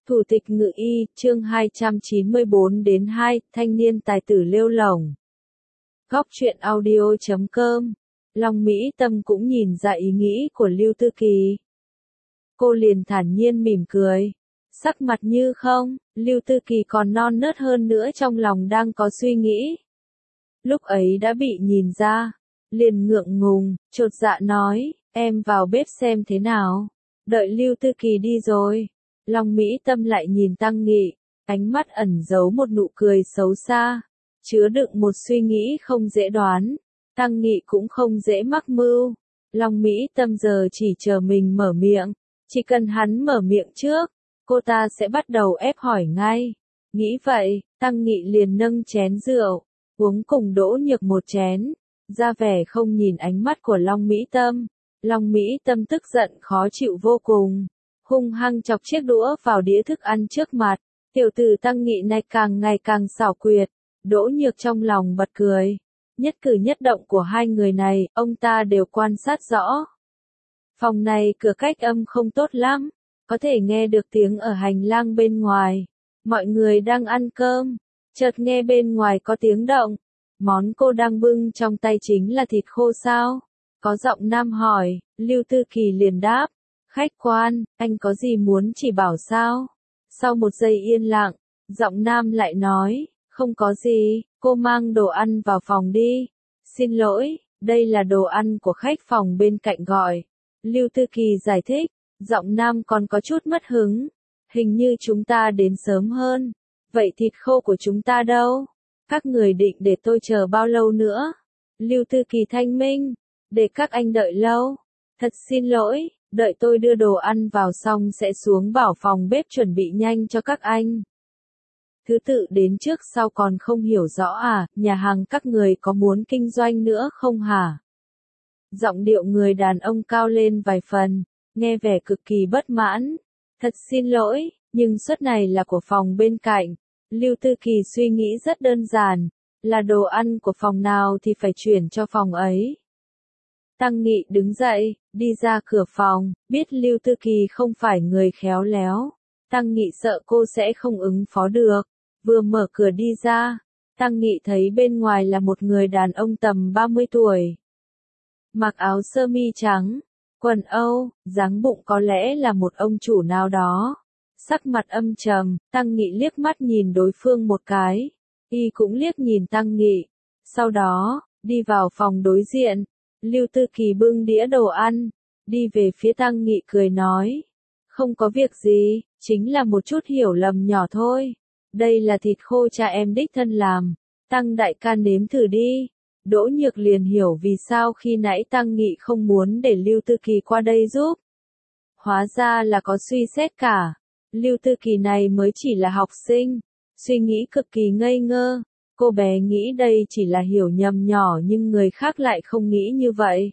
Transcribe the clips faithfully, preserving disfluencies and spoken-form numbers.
Thủ tịch Ngự Y, chương hai trăm chín mươi bốn đến hai, thanh niên tài tử lêu lổng. Góc truyện audio chấm com. Long Mỹ Tâm cũng nhìn ra ý nghĩ của Lưu Tư Kỳ. Cô liền thản nhiên mỉm cười. Sắc mặt như không, Lưu Tư Kỳ còn non nớt hơn nữa, trong lòng đang có suy nghĩ. Lúc ấy đã bị nhìn ra, liền ngượng ngùng, chột dạ nói, em vào bếp xem thế nào. Đợi Lưu Tư Kỳ đi rồi, Long Mỹ Tâm lại nhìn Tăng Nghị, ánh mắt ẩn giấu một nụ cười xấu xa, chứa đựng một suy nghĩ không dễ đoán. Tăng Nghị cũng không dễ mắc mưu. Long Mỹ Tâm giờ chỉ chờ mình mở miệng, chỉ cần hắn mở miệng trước, cô ta sẽ bắt đầu ép hỏi ngay. Nghĩ vậy, Tăng Nghị liền nâng chén rượu, uống cùng Đỗ Nhược một chén, ra vẻ không nhìn ánh mắt của Long Mỹ Tâm. Long Mỹ Tâm tức giận khó chịu vô cùng, hung hăng chọc chiếc đũa vào đĩa thức ăn trước mặt. Tiểu tử Tăng Nghị này càng ngày càng xảo quyệt. Đỗ Nhược trong lòng bật cười. Nhất cử nhất động của hai người này, ông ta đều quan sát rõ. Phòng này cửa cách âm không tốt lắm, có thể nghe được tiếng ở hành lang bên ngoài. Mọi người đang ăn cơm, chợt nghe bên ngoài có tiếng động. Món cô đang bưng trong tay chính là thịt khô sao? Có giọng nam hỏi. Lưu Tư Kỳ liền đáp, khách quan, anh có gì muốn chỉ bảo sao? Sau một giây yên lặng, giọng nam lại nói, không có gì, cô mang đồ ăn vào phòng đi. Xin lỗi, đây là đồ ăn của khách phòng bên cạnh gọi. Lưu Tư Kỳ giải thích, giọng nam còn có chút mất hứng. Hình như chúng ta đến sớm hơn. Vậy thịt khô của chúng ta đâu? Các người định để tôi chờ bao lâu nữa? Lưu Tư Kỳ thanh minh, để các anh đợi lâu. Thật xin lỗi, đợi tôi đưa đồ ăn vào xong sẽ xuống bảo phòng bếp chuẩn bị nhanh cho các anh. Thứ tự đến trước sau còn không hiểu rõ à, nhà hàng các người có muốn kinh doanh nữa không hả? Giọng điệu người đàn ông cao lên vài phần, nghe vẻ cực kỳ bất mãn. Thật xin lỗi, nhưng suất này là của phòng bên cạnh. Lưu Tư Kỳ suy nghĩ rất đơn giản, là đồ ăn của phòng nào thì phải chuyển cho phòng ấy. Tăng Nghị đứng dậy, đi ra cửa phòng, biết Lưu Tư Kỳ không phải người khéo léo. Tăng Nghị sợ cô sẽ không ứng phó được. Vừa mở cửa đi ra, Tăng Nghị thấy bên ngoài là một người đàn ông tầm ba mươi tuổi. Mặc áo sơ mi trắng, quần Âu, dáng bụng có lẽ là một ông chủ nào đó. Sắc mặt âm trầm, Tăng Nghị liếc mắt nhìn đối phương một cái. Y cũng liếc nhìn Tăng Nghị. Sau đó, đi vào phòng đối diện. Lưu Tư Kỳ bưng đĩa đồ ăn, đi về phía Tăng Nghị cười nói. Không có việc gì, chính là một chút hiểu lầm nhỏ thôi. Đây là thịt khô cha em đích thân làm. Tăng đại ca nếm thử đi. Đỗ Nhược liền hiểu vì sao khi nãy Tăng Nghị không muốn để Lưu Tư Kỳ qua đây giúp. Hóa ra là có suy xét cả. Lưu Tư Kỳ này mới chỉ là học sinh, suy nghĩ cực kỳ ngây ngơ. Cô bé nghĩ đây chỉ là hiểu nhầm nhỏ nhưng người khác lại không nghĩ như vậy.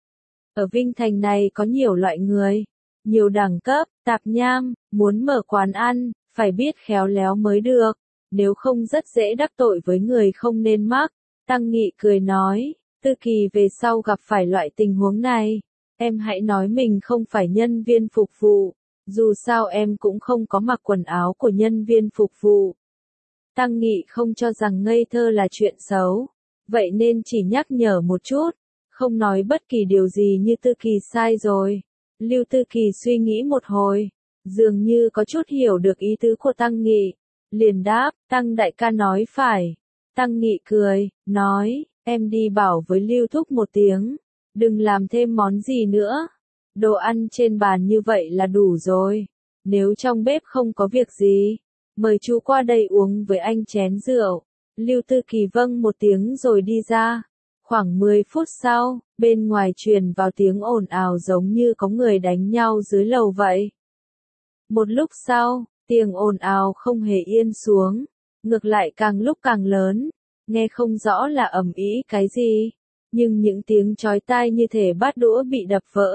Ở Vinh Thành này có nhiều loại người, nhiều đẳng cấp, tạp nham, muốn mở quán ăn, phải biết khéo léo mới được, nếu không rất dễ đắc tội với người không nên mắc. Tăng Nghị cười nói, Tư Kỳ về sau gặp phải loại tình huống này, em hãy nói mình không phải nhân viên phục vụ, dù sao em cũng không có mặc quần áo của nhân viên phục vụ. Tăng Nghị không cho rằng ngây thơ là chuyện xấu, vậy nên chỉ nhắc nhở một chút, không nói bất kỳ điều gì như Tư Kỳ sai rồi. Lưu Tư Kỳ suy nghĩ một hồi, dường như có chút hiểu được ý tứ của Tăng Nghị, liền đáp, Tăng đại ca nói phải. Tăng Nghị cười, nói, em đi bảo với Lưu thúc một tiếng, đừng làm thêm món gì nữa. Đồ ăn trên bàn như vậy là đủ rồi, nếu trong bếp không có việc gì, mời chú qua đây uống với anh chén rượu. Lưu Tư Kỳ vâng một tiếng rồi đi ra. Khoảng mười phút sau, bên ngoài truyền vào tiếng ồn ào giống như có người đánh nhau dưới lầu vậy. Một lúc sau, tiếng ồn ào không hề yên xuống, ngược lại càng lúc càng lớn, nghe không rõ là ầm ĩ cái gì, nhưng những tiếng chói tai như thể bát đũa bị đập vỡ.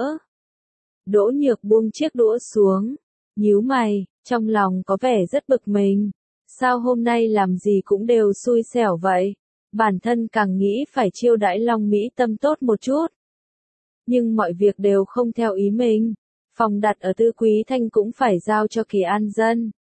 Đỗ Nhược buông chiếc đũa xuống, nhíu mày, trong lòng có vẻ rất bực mình. Sao hôm nay làm gì cũng đều xui xẻo vậy? Bản thân càng nghĩ phải chiêu đãi Long Mỹ Tâm tốt một chút. Nhưng mọi việc đều không theo ý mình. Phòng đặt ở Tư Quý Thanh cũng phải giao cho Kỳ An Dân.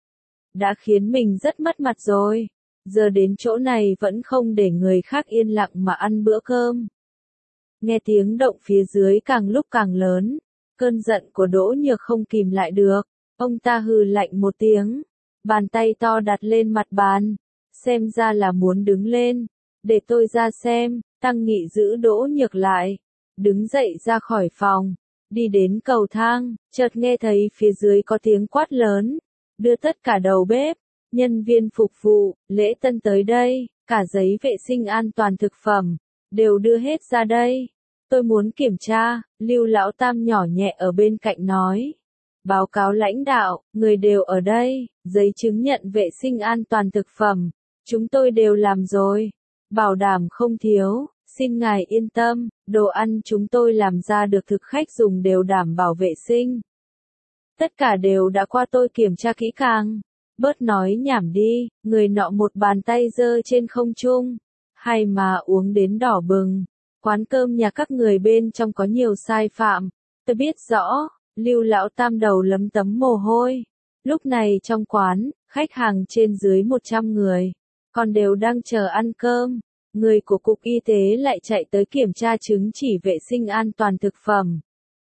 đã khiến mình rất mất mặt rồi. Giờ đến chỗ này vẫn không để người khác yên lặng mà ăn bữa cơm. Nghe tiếng động phía dưới càng lúc càng lớn, cơn giận của Đỗ Nhược không kìm lại được, ông ta hừ lạnh một tiếng, bàn tay to đặt lên mặt bàn, xem ra là muốn đứng lên, để tôi ra xem. Tăng Nghị giữ Đỗ Nhược lại, đứng dậy ra khỏi phòng, đi đến cầu thang, chợt nghe thấy phía dưới có tiếng quát lớn, đưa tất cả đầu bếp, nhân viên phục vụ, lễ tân tới đây, cả giấy vệ sinh an toàn thực phẩm, đều đưa hết ra đây. Tôi muốn kiểm tra, Lưu Lão Tam nhỏ nhẹ ở bên cạnh nói. Báo cáo lãnh đạo, người đều ở đây, giấy chứng nhận vệ sinh an toàn thực phẩm, chúng tôi đều làm rồi, bảo đảm không thiếu, xin ngài yên tâm, đồ ăn chúng tôi làm ra được thực khách dùng đều đảm bảo vệ sinh. Tất cả đều đã qua tôi kiểm tra kỹ càng. Bớt nói nhảm đi, người nọ một bàn tay giơ trên không trung, hay mà uống đến đỏ bừng. Quán cơm nhà các người bên trong có nhiều sai phạm, tôi biết rõ. Lưu Lão Tam đầu lấm tấm mồ hôi. Lúc này trong quán, khách hàng trên dưới một trăm người, còn đều đang chờ ăn cơm. Người của Cục Y tế lại chạy tới kiểm tra chứng chỉ vệ sinh an toàn thực phẩm.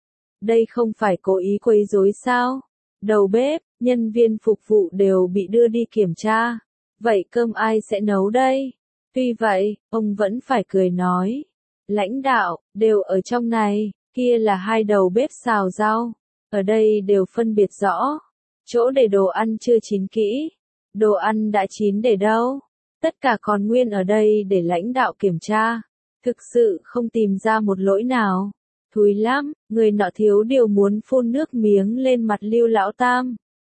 Đây không phải cố ý quấy rối sao? Đầu bếp, nhân viên phục vụ đều bị đưa đi kiểm tra. Vậy cơm ai sẽ nấu đây? Tuy vậy, ông vẫn phải cười nói. Lãnh đạo, đều ở trong này, kia là hai đầu bếp xào rau. Ở đây đều phân biệt rõ. Chỗ để đồ ăn chưa chín kỹ. Đồ ăn đã chín để đâu? Tất cả còn nguyên ở đây để lãnh đạo kiểm tra. Thực sự không tìm ra một lỗi nào. Thúi lắm, người nọ thiếu điều muốn phun nước miếng lên mặt Lưu Lão Tam.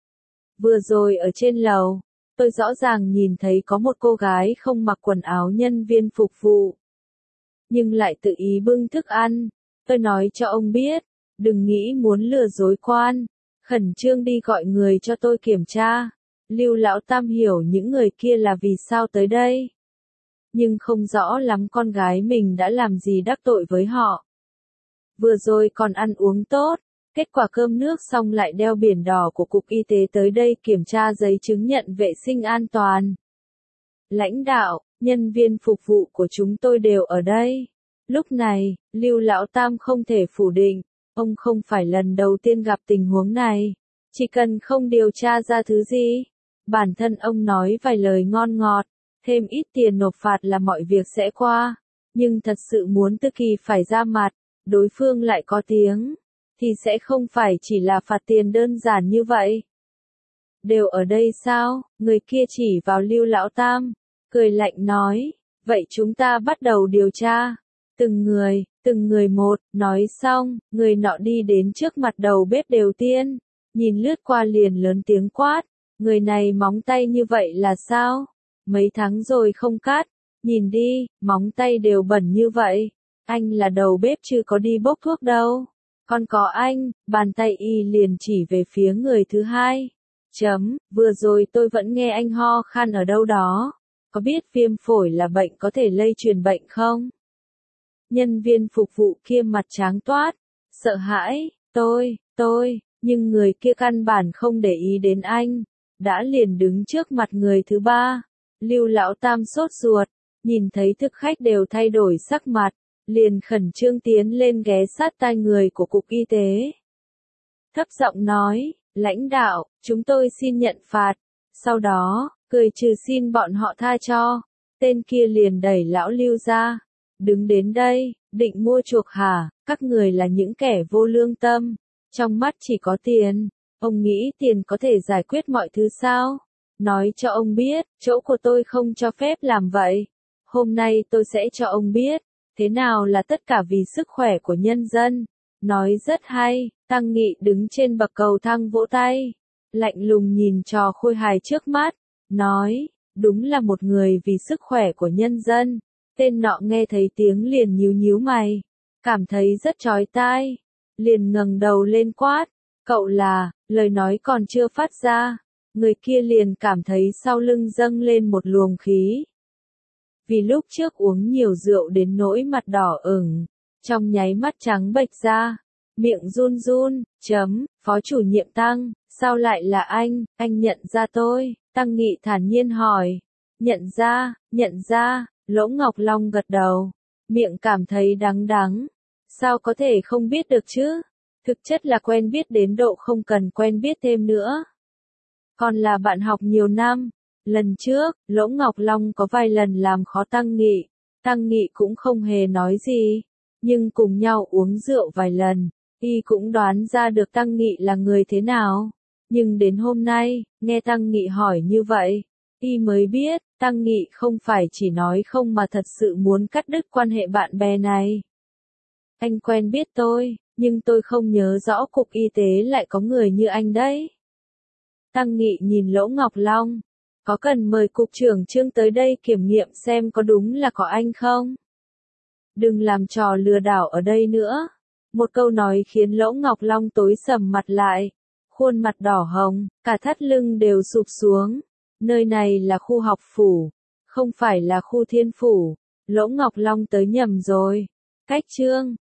Vừa rồi ở trên lầu, tôi rõ ràng nhìn thấy có một cô gái không mặc quần áo nhân viên phục vụ. Nhưng lại tự ý bưng thức ăn. Tôi nói cho ông biết, đừng nghĩ muốn lừa dối quan. Khẩn trương đi gọi người cho tôi kiểm tra. Lưu Lão Tam hiểu những người kia là vì sao tới đây. Nhưng không rõ lắm con gái mình đã làm gì đắc tội với họ. Vừa rồi còn ăn uống tốt, kết quả cơm nước xong lại đeo biển đỏ của Cục Y tế tới đây kiểm tra giấy chứng nhận vệ sinh an toàn. Lãnh đạo, nhân viên phục vụ của chúng tôi đều ở đây. Lúc này, Lưu Lão Tam không thể phủ định, ông không phải lần đầu tiên gặp tình huống này. Chỉ cần không điều tra ra thứ gì, bản thân ông nói vài lời ngon ngọt, thêm ít tiền nộp phạt là mọi việc sẽ qua. Nhưng thật sự muốn Tư Kỳ phải ra mặt, đối phương lại có tiếng, thì sẽ không phải chỉ là phạt tiền đơn giản như vậy. Đều ở đây sao? Người kia chỉ vào Lưu Lão Tam, cười lạnh nói, vậy chúng ta bắt đầu điều tra. Từng người, từng người một, nói xong, người nọ đi đến trước mặt đầu bếp đầu tiên, nhìn lướt qua liền lớn tiếng quát, người này móng tay như vậy là sao? Mấy tháng rồi không cắt, nhìn đi, móng tay đều bẩn như vậy. Anh là đầu bếp chưa có đi bốc thuốc đâu. Còn có anh, bàn tay y liền chỉ về phía người thứ hai. Chấm, vừa rồi tôi vẫn nghe anh ho khan ở đâu đó. Có biết viêm phổi là bệnh có thể lây truyền bệnh không? Nhân viên phục vụ kia mặt tráng toát, sợ hãi, tôi, tôi, nhưng người kia căn bản không để ý đến anh. Đã liền đứng trước mặt người thứ ba. Lưu Lão Tam sốt ruột, nhìn thấy thực khách đều thay đổi sắc mặt. Liền khẩn trương tiến lên ghé sát tai người của Cục Y tế. Thấp giọng nói, lãnh đạo, chúng tôi xin nhận phạt. Sau đó, cười trừ xin bọn họ tha cho. Tên kia liền đẩy lão Lưu ra. Đứng đến đây, định mua chuộc hả, các người là những kẻ vô lương tâm. Trong mắt chỉ có tiền. Ông nghĩ tiền có thể giải quyết mọi thứ sao? Nói cho ông biết, chỗ của tôi không cho phép làm vậy. Hôm nay tôi sẽ cho ông biết. Thế nào là tất cả vì sức khỏe của nhân dân? Nói rất hay, Tăng Nghị đứng trên bậc cầu thang vỗ tay. Lạnh lùng nhìn trò khôi hài trước mắt. Nói, đúng là một người vì sức khỏe của nhân dân. Tên nọ nghe thấy tiếng liền nhíu nhíu mày. Cảm thấy rất chói tai. Liền ngẩng đầu lên quát. Cậu là, lời nói còn chưa phát ra. Người kia liền cảm thấy sau lưng dâng lên một luồng khí. Vì lúc trước uống nhiều rượu đến nỗi mặt đỏ ửng, trong nháy mắt trắng bệch ra, miệng run run, chấm, phó chủ nhiệm Tăng, Sao lại là anh, anh nhận ra tôi, Tăng Nghị thản nhiên hỏi. Nhận ra, nhận ra, Lỗ Ngọc Long gật đầu, miệng cảm thấy đắng đắng. Sao có thể không biết được chứ? Thực chất là quen biết đến độ không cần quen biết thêm nữa. Còn là bạn học nhiều năm. Lần trước, Lỗ Ngọc Long có vài lần làm khó Tăng Nghị. Tăng Nghị cũng không hề nói gì. Nhưng cùng nhau uống rượu vài lần, y cũng đoán ra được Tăng Nghị là người thế nào. Nhưng đến hôm nay, nghe Tăng Nghị hỏi như vậy, y mới biết, Tăng Nghị không phải chỉ nói không mà thật sự muốn cắt đứt quan hệ bạn bè này. Anh quen biết tôi, nhưng tôi không nhớ rõ cục y tế lại có người như anh đấy. Tăng Nghị nhìn Lỗ Ngọc Long, có cần mời cục trưởng Trương tới đây kiểm nghiệm xem có đúng là có anh không? Đừng làm trò lừa đảo ở đây nữa. Một câu nói khiến Lỗ Ngọc Long tối sầm mặt lại, khuôn mặt đỏ hồng, cả thắt lưng đều sụp xuống. Nơi này là khu học phủ, không phải là khu thiên phủ. Lỗ Ngọc Long tới nhầm rồi. Cách Trương,